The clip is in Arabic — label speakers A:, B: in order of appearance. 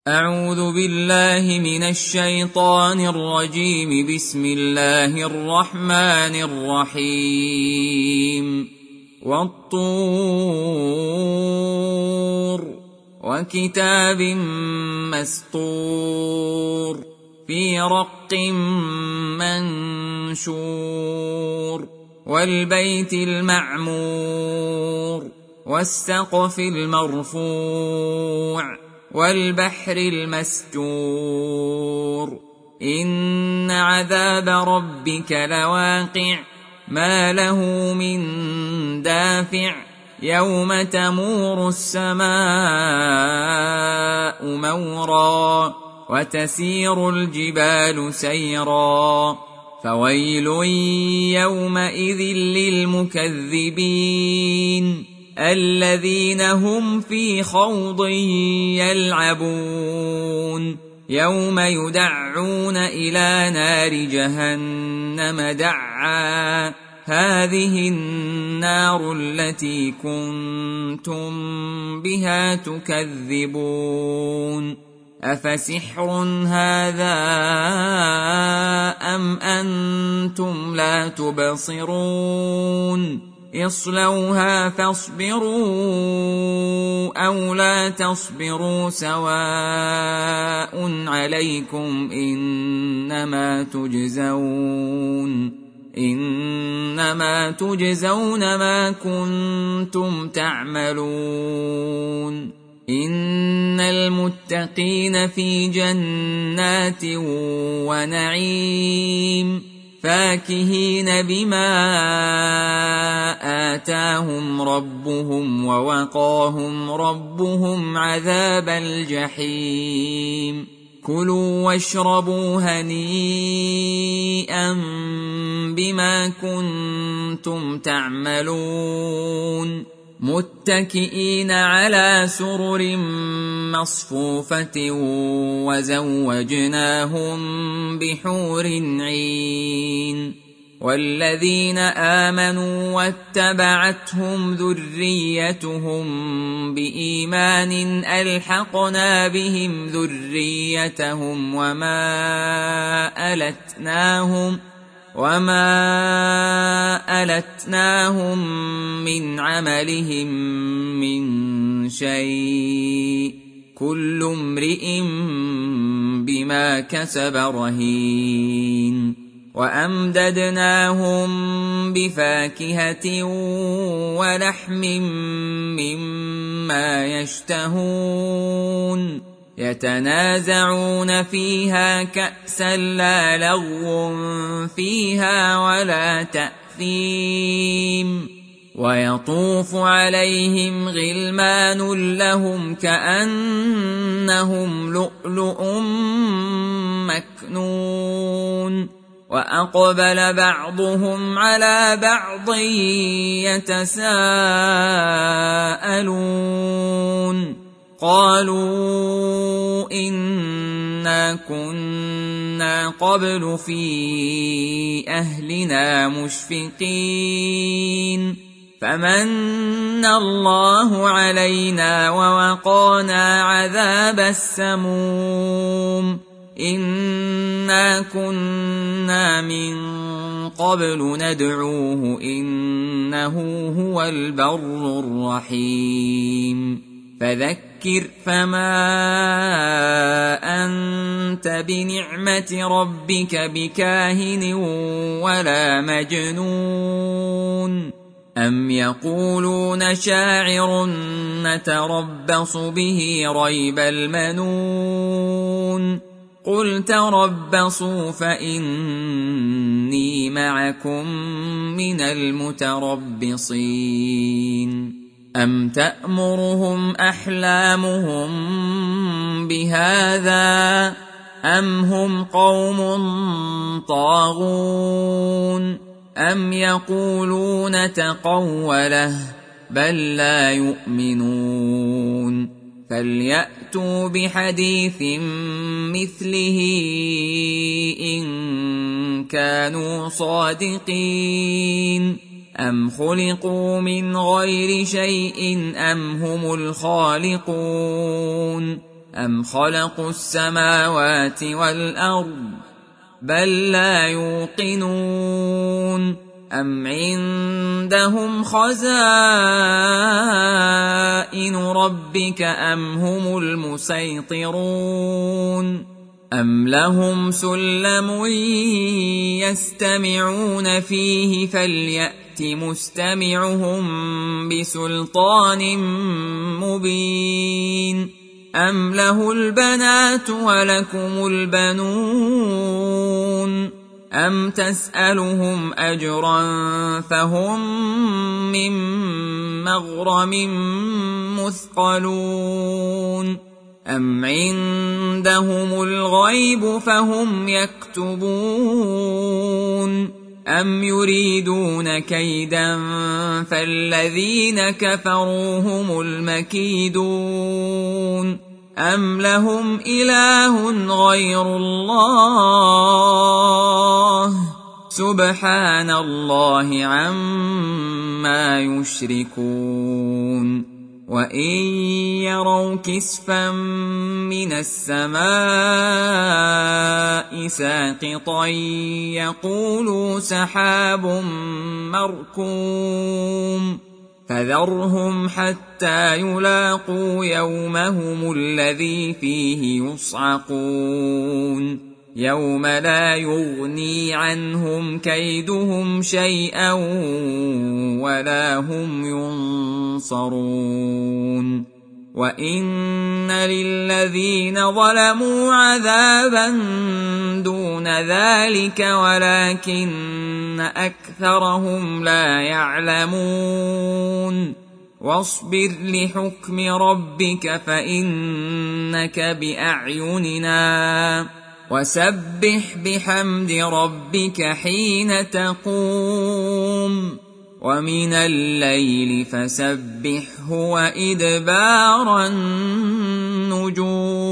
A: أعوذ بالله من الشيطان الرجيم. بسم الله الرحمن الرحيم. والطور وكتاب مسطور في رق منشور والبيت المعمور والسقف المرفوع والبحر المسجور إن عذاب ربك لواقع ما له من دافع يوم تمور السماء مورا وتسير الجبال سيرا فويل يومئذ للمكذبين الذين هم في خوض يلعبون يوم يدعون إلى نار جهنم دعا هذه النار التي كنتم بها تكذبون أفسحر هذا أم أنتم لا تبصرون اصلوها فاصبروا أو لا تصبروا سواء عليكم إنما تجزون ما كنتم تعملون إن المتقين في جنات ونعيم فاكهين بما آتاهم ربهم ووقاهم ربهم عذاب الجحيم كلوا واشربوا هنيئا بما كنتم تعملون متكئين على سرر مصفوفة وزوجناهم بحور عين والذين آمنوا واتبعتهم ذريتهم بإيمان ألحقنا بهم ذريتهم وما ألتناهم من عملهم من شيء كل امرئ بما كسب رهين وأمددناهم بفاكهة ولحم مما يشتهون يتنازعون فيها كأسا لا لغو فيها ولا تأثيم ويطوف عليهم غلمان لهم كأنهم لؤلؤ مكنون وأقبل بعضهم على بعض يتساءلون قالوا إنا كنا قبل في أهلنا مشفقين فمن الله علينا ووقانا عذاب السموم إنا كنا من قبل ندعوه إنه هو البر الرحيم فذكر فما أنت بنعمة ربك بكاهن ولا مجنون أم يقولون شاعر نتربص به ريب المنون قل تربصوا فإني معكم من المتربصين أم تأمرهم أحلامهم بهذا أم هم قوم طاغون أم يقولون تقوله بل لا يؤمنون فليأتوا بحديث مثله إن كانوا صادقين أم خلقوا من غير شيء أم هم الخالقون أم خلقوا السماوات والأرض بل لا يوقنون أم عندهم خزائن ربك أم هم المسيطرون أم لهم سلم يستمعون فيه فليأت مستمعهم بسلطان مبين أم له البنات ولكم البنون أم تسألهم أجرا فهم من مغرم مثقلون أم عندهم الغيب فهم يكتبون أم يريدون كيدا فالذين كفروا هم المكيدون أم لهم إله غير الله سبحان الله عما يشركون وإن يروا كسفا من السماء ساقطا يقولوا سحاب مركوم فذرهم حتى يلاقوا يومهم الذي فيه يصعقون يوم لا يغني عنهم كيدهم شيئا ولا هم ينصرون وإن للذين ظلموا عذابا دون ذلك ولكن أكثرهم لا يعلمون واصبر لحكم ربك فإنك بأعيننا وسبح بحمد ربك حين تقوم ومن الليل فسبحه وإدبار النجوم